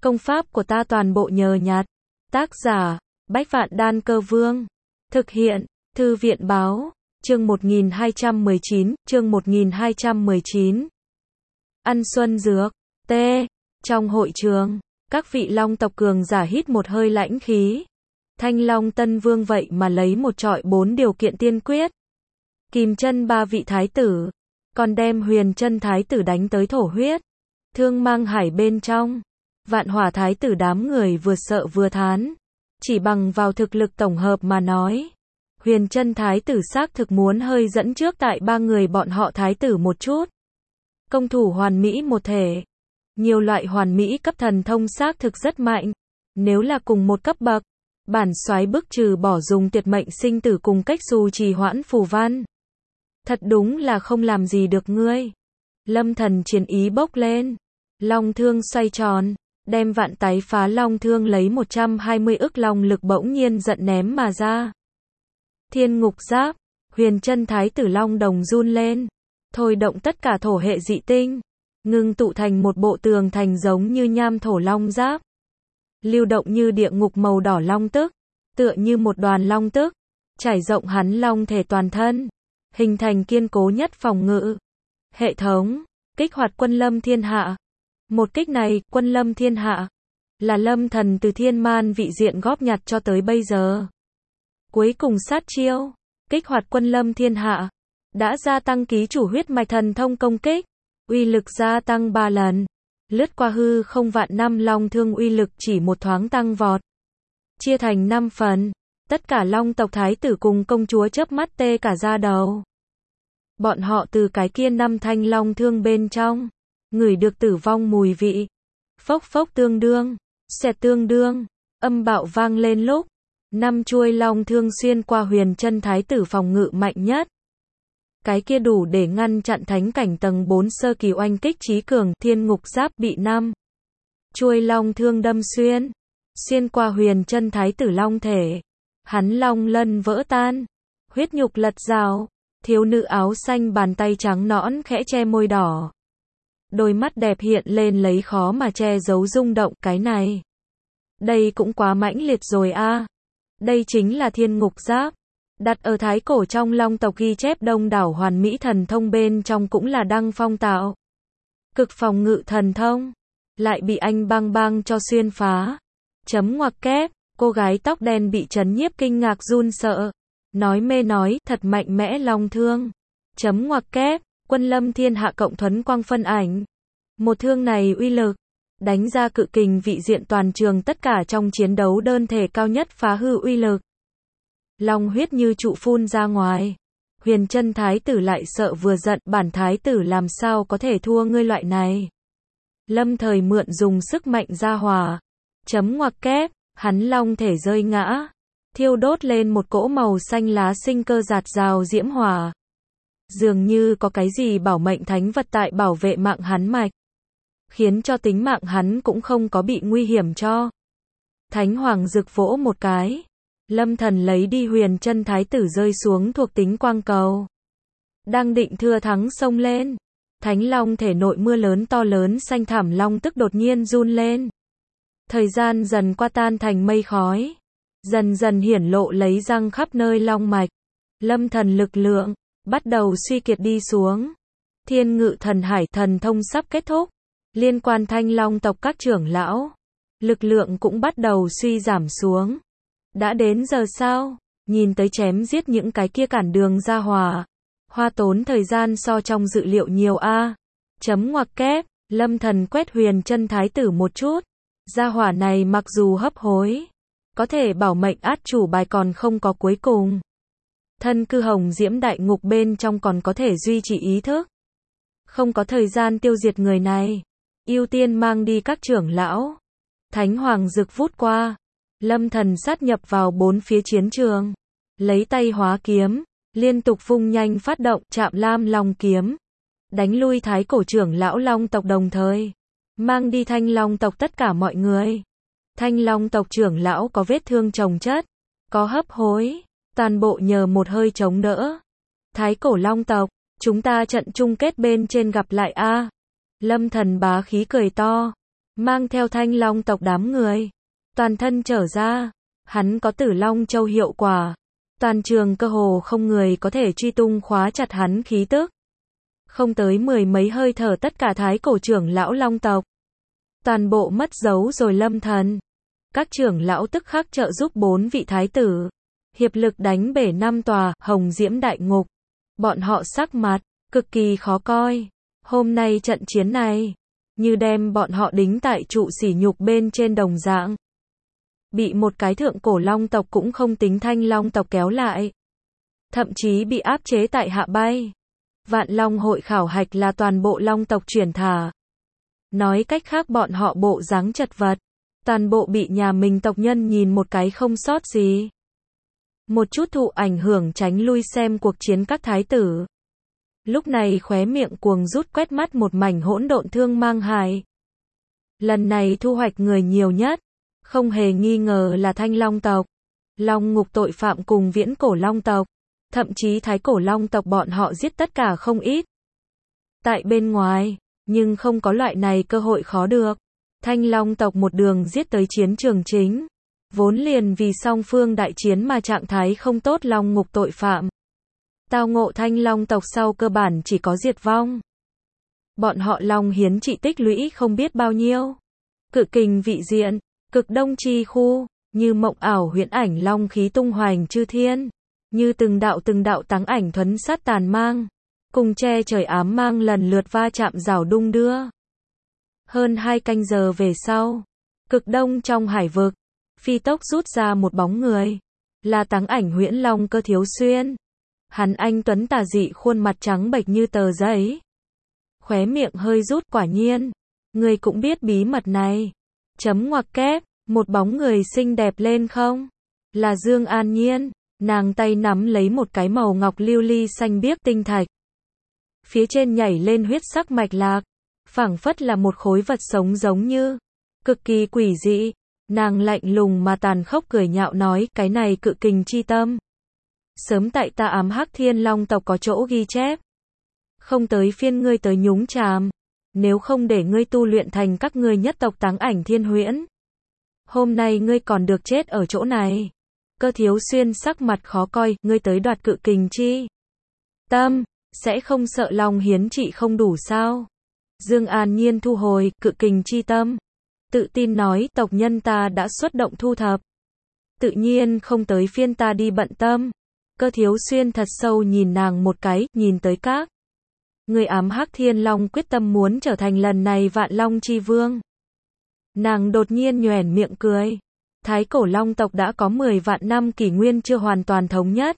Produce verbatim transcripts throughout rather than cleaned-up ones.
Công pháp của ta toàn bộ nhờ nhặt. Tác giả, Bách Vạn Đan Cơ Vương. Thực hiện, Thư viện Báo. Chương một nghìn hai trăm mười chín, chương một nghìn hai trăm mười chín. Ăn xuân dược. T. Trong hội trường, các vị Long tộc cường giả hít một hơi lãnh khí. Thanh Long Tân Vương vậy mà lấy một trọi bốn điều kiện tiên quyết. Kìm chân ba vị thái tử, còn đem Huyền Chân thái tử đánh tới thổ huyết. Thương Mang Hải bên trong, Vạn Hỏa thái tử đám người vừa sợ vừa thán. Chỉ bằng vào thực lực tổng hợp mà nói, Huyền Chân thái tử xác thực muốn hơi dẫn trước tại ba người bọn họ thái tử một chút. Công thủ hoàn mỹ một thể, nhiều loại hoàn mỹ cấp thần thông xác thực rất mạnh. Nếu là cùng một cấp bậc, bản soái bức trừ bỏ dùng tuyệt mệnh sinh tử cùng cách xù trì hoãn phù văn. Thật đúng là không làm gì được ngươi. Lâm Thần chiến ý bốc lên, long thương xoay tròn, đem vạn tái phá long thương lấy một trăm hai mươi ức long lực bỗng nhiên giận ném mà ra. Thiên ngục giáp, Huyền Chân thái tử long đồng run lên, thôi động tất cả thổ hệ dị tinh, ngưng tụ thành một bộ tường thành giống như nham thổ long giáp. Lưu động như địa ngục màu đỏ long tức, tựa như một đoàn long tức, trải rộng hắn long thể toàn thân, hình thành kiên cố nhất phòng ngự. Hệ thống, kích hoạt Quân Lâm Thiên Hạ. Một kích này, Quân Lâm Thiên Hạ, là Lâm Thần từ thiên man vị diện góp nhặt cho tới bây giờ. Cuối cùng sát chiêu, kích hoạt Quân Lâm Thiên Hạ, đã gia tăng ký chủ huyết mạch thần thông công kích, uy lực gia tăng ba lần. Lướt qua hư không vạn năm long thương uy lực chỉ một thoáng tăng vọt. Chia thành năm phần, tất cả long tộc thái tử cùng công chúa chớp mắt tê cả da đầu. Bọn họ từ cái kia năm thanh long thương bên trong, ngửi được tử vong mùi vị. Phốc phốc tương đương, xẹt tương đương, âm bạo vang lên lúc, năm chuôi long thương xuyên qua Huyền Chân thái tử phòng ngự mạnh nhất. Cái kia đủ để ngăn chặn thánh cảnh tầng bốn sơ kỳ oanh kích trí cường, thiên ngục giáp bị năm chuôi long thương đâm xuyên, xuyên qua Huyền Chân thái tử long thể. Hắn long lân vỡ tan, huyết nhục lật rào, thiếu nữ áo xanh bàn tay trắng nõn khẽ che môi đỏ. Đôi mắt đẹp hiện lên lấy khó mà che giấu rung động, cái này. Đây cũng quá mãnh liệt rồi a. Đây chính là thiên ngục giáp. Đặt ở thái cổ trong long tộc ghi chép đông đảo hoàn mỹ thần thông bên trong cũng là đăng phong tạo. Cực phòng ngự thần thông, lại bị anh băng băng cho xuyên phá. Chấm ngoặc kép, cô gái tóc đen bị chấn nhiếp kinh ngạc run sợ. Nói mê nói, thật mạnh mẽ long thương. Chấm ngoặc kép, Quân Lâm Thiên Hạ cộng thuấn quang phân ảnh. Một thương này uy lực, đánh ra cự kình vị diện toàn trường tất cả trong chiến đấu đơn thể cao nhất phá hư uy lực. Long huyết như trụ phun ra ngoài. Huyền Chân thái tử lại sợ vừa giận, bản thái tử làm sao có thể thua ngươi loại này. Lâm Thời mượn dùng sức mạnh ra hòa. Chấm ngoặc kép, hắn long thể rơi ngã, thiêu đốt lên một cỗ màu xanh lá sinh cơ giạt rào diễm hỏa. Dường như có cái gì bảo mệnh thánh vật tại bảo vệ mạng hắn mạch, khiến cho tính mạng hắn cũng không có bị nguy hiểm cho. Thánh Hoàng rực vỗ một cái, Lâm Thần lấy đi Huyền Chân thái tử rơi xuống thuộc tính quang cầu. Đang định thưa thắng xông lên, Thánh Long thể nội mưa lớn to lớn xanh thảm long tức đột nhiên run lên. Thời gian dần qua tan thành mây khói, dần dần hiển lộ lấy răng khắp nơi long mạch. Lâm Thần lực lượng bắt đầu suy kiệt đi xuống. Thiên Ngự Thần Hải thần thông sắp kết thúc, liên quan Thanh Long tộc các trưởng lão, lực lượng cũng bắt đầu suy giảm xuống. Đã đến giờ sao? Nhìn tới chém giết những cái kia cản đường ra hòa, hoa tốn thời gian so trong dự liệu nhiều a. Chấm ngoặc kép, Lâm Thần quét Huyền Chân thái tử một chút. Gia hỏa này mặc dù hấp hối, có thể bảo mệnh át chủ bài còn không có cuối cùng. Thân cư hồng diễm đại ngục bên trong còn có thể duy trì ý thức. Không có thời gian tiêu diệt người này. Ưu tiên mang đi các trưởng lão. Thánh Hoàng rực vút qua. Lâm Thần sát nhập vào bốn phía chiến trường. Lấy tay hóa kiếm, liên tục vung nhanh phát động Trạm Lam Long kiếm. Đánh lui thái cổ trưởng lão long tộc đồng thời. Mang đi Thanh Long tộc tất cả mọi người. Thanh Long tộc trưởng lão có vết thương chồng chất, có hấp hối, toàn bộ nhờ một hơi chống đỡ. Thái cổ long tộc, chúng ta trận chung kết bên trên gặp lại a. Lâm Thần bá khí cười to. mang theo Thanh Long tộc đám người, toàn thân trở ra. Hắn có Tử Long Châu hiệu quả, toàn trường cơ hồ không người có thể truy tung khóa chặt hắn khí tức. Không tới mười mấy hơi thở tất cả thái cổ trưởng lão Long tộc, toàn bộ mất dấu rồi lâm thần. Các trưởng lão tức khắc trợ giúp bốn vị thái tử, hiệp lực đánh bể năm tòa hồng diễm đại ngục. Bọn họ sắc mặt cực kỳ khó coi. Hôm nay trận chiến này, như đem bọn họ đính tại trụ sỉ nhục bên trên đồng dạng. Bị một cái thượng cổ long tộc cũng không tính Thanh Long tộc kéo lại. Thậm chí bị áp chế tại hạ bay. Vạn Long hội khảo hạch là toàn bộ long tộc chuyển thả. Nói cách khác bọn họ bộ dáng chật vật. Toàn bộ bị nhà mình tộc nhân nhìn một cái không sót gì. Một chút thụ ảnh hưởng tránh lui xem cuộc chiến các thái tử. Lúc này khóe miệng cuồng rút quét mắt một mảnh hỗn độn thương mang hài. Lần này thu hoạch người nhiều nhất, không hề nghi ngờ là Thanh Long tộc. Long ngục tội phạm cùng viễn cổ long tộc, thậm chí thái cổ long tộc bọn họ giết tất cả không ít. Tại bên ngoài, nhưng không có loại này cơ hội khó được. Thanh Long tộc một đường giết tới chiến trường chính. Vốn liền vì song phương đại chiến mà trạng thái không tốt long ngục tội phạm. Tao ngộ Thanh Long tộc sau cơ bản chỉ có diệt vong. Bọn họ long hiến trị tích lũy không biết bao nhiêu. Cự kình vị diện, cực đông chi khu, như mộng ảo huyễn ảnh long khí tung hoành chư thiên. Như từng đạo từng đạo táng ảnh thuấn sát tàn mang. Cùng che trời ám mang lần lượt va chạm rào đung đưa. Hơn hai canh giờ về sau, cực đông trong hải vực, phi tốc rút ra một bóng người. Là táng ảnh huyễn long Cơ Thiếu Xuyên. Hắn anh tuấn tà dị khuôn mặt trắng bệch như tờ giấy. Khóe miệng hơi rút quả nhiên. Người cũng biết bí mật này. Chấm ngoặc kép, một bóng người xinh đẹp lên không? Là Dương An Nhiên. Nàng tay nắm lấy một cái màu ngọc lưu ly xanh biếc tinh thạch. Phía trên nhảy lên huyết sắc mạch lạc. Phảng phất là một khối vật sống giống như. Cực kỳ quỷ dị. Nàng lạnh lùng mà tàn khốc cười nhạo nói cái này cự kình chi tâm. Sớm tại ta ám hắc thiên long tộc có chỗ ghi chép. Không tới phiên ngươi tới nhúng chàm. Nếu không để ngươi tu luyện thành các ngươi nhất tộc táng ảnh thiên huyễn. Hôm nay ngươi còn được chết ở chỗ này. Cơ Thiếu Xuyên sắc mặt khó coi, ngươi tới đoạt cự kình chi tâm, sẽ không sợ long hiến trị không đủ sao? Dương An Nhiên thu hồi cự kình chi tâm. Tự tin nói tộc nhân ta đã xuất động thu thập. Tự nhiên không tới phiên ta đi bận tâm. Cơ Thiếu Xuyên thật sâu nhìn nàng một cái, nhìn tới các. Người ám hắc thiên long quyết tâm muốn trở thành lần này vạn long chi vương. Nàng đột nhiên nhoẻn miệng cười. Thái cổ long tộc đã có mười vạn năm kỷ nguyên chưa hoàn toàn thống nhất.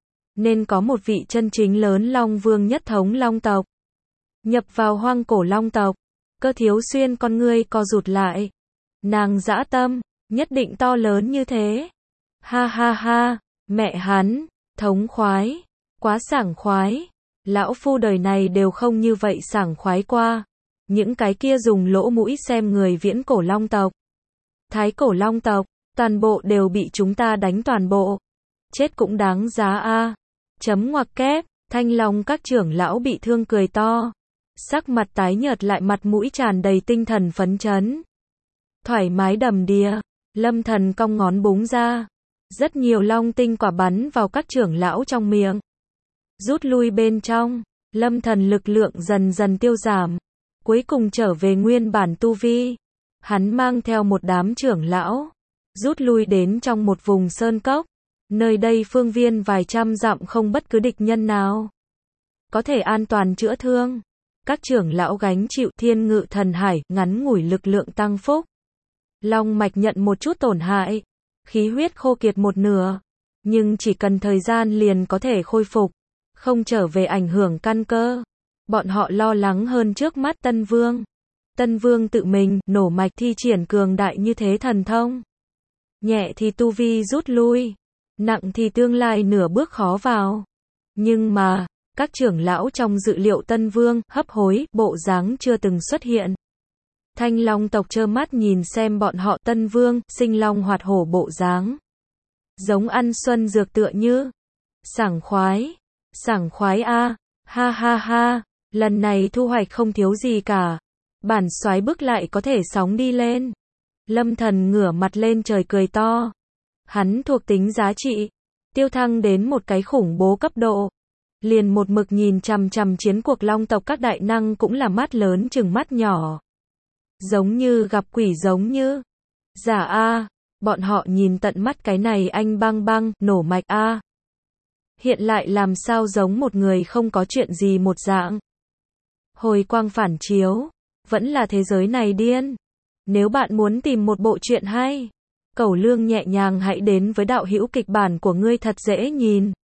Nên có một vị chân chính lớn long vương nhất thống long tộc. Nhập vào hoang cổ long tộc. Cơ Thiếu Xuyên con ngươi co rụt lại. Nàng dã tâm, nhất định to lớn như thế. Ha ha ha, mẹ hắn, thống khoái, quá sảng khoái. Lão phu đời này đều không như vậy sảng khoái qua. Những cái kia dùng lỗ mũi xem người viễn cổ long tộc. Thái cổ long tộc, toàn bộ đều bị chúng ta đánh toàn bộ. Chết cũng đáng giá a. Chấm ngoặc kép, Thanh Long các trưởng lão bị thương cười to. Sắc mặt tái nhợt lại mặt mũi tràn đầy tinh thần phấn chấn. Thoải mái đầm đìa, Lâm Thần cong ngón búng ra. Rất nhiều long tinh quả bắn vào các trưởng lão trong miệng. Rút lui bên trong, Lâm Thần lực lượng dần dần tiêu giảm. Cuối cùng trở về nguyên bản tu vi. Hắn mang theo một đám trưởng lão. Rút lui đến trong một vùng sơn cốc. Nơi đây phương viên vài trăm dặm không bất cứ địch nhân nào. Có thể an toàn chữa thương. Các trưởng lão gánh chịu thiên ngự thần hải, ngắn ngủi lực lượng tăng phúc. Long mạch nhận một chút tổn hại. Khí huyết khô kiệt một nửa. Nhưng chỉ cần thời gian liền có thể khôi phục. Không trở về ảnh hưởng căn cơ. Bọn họ lo lắng hơn trước mắt Tân Vương. Tân Vương tự mình, nổ mạch thi triển cường đại như thế thần thông. Nhẹ thì tu vi rút lui. Nặng thì tương lai nửa bước khó vào. Nhưng mà, các trưởng lão trong dự liệu Tân Vương, hấp hối, bộ dáng chưa từng xuất hiện. Thanh Long tộc trơ mắt nhìn xem bọn họ Tân Vương, sinh long hoạt hổ bộ dáng. Giống ăn xuân dược tựa như. Sảng khoái. Sảng khoái a, ha ha ha, lần này thu hoạch không thiếu gì cả. Bản soái bức lại có thể sóng đi lên. Lâm Thần ngửa mặt lên trời cười to. Hắn thuộc tính giá trị, tiêu thăng đến một cái khủng bố cấp độ. Liền một mực nhìn chằm chằm chiến cuộc long tộc các đại năng cũng là mắt lớn chừng mắt nhỏ. Giống như gặp quỷ giống như. Giả a, bọn họ nhìn tận mắt cái này anh băng băng, nổ mạch a. Hiện lại làm sao giống một người không có chuyện gì một dạng. Hồi quang phản chiếu, vẫn là thế giới này điên. Nếu bạn muốn tìm một bộ truyện hay, Cẩu Lương nhẹ nhàng hãy đến với đạo hữu kịch bản của ngươi thật dễ nhìn.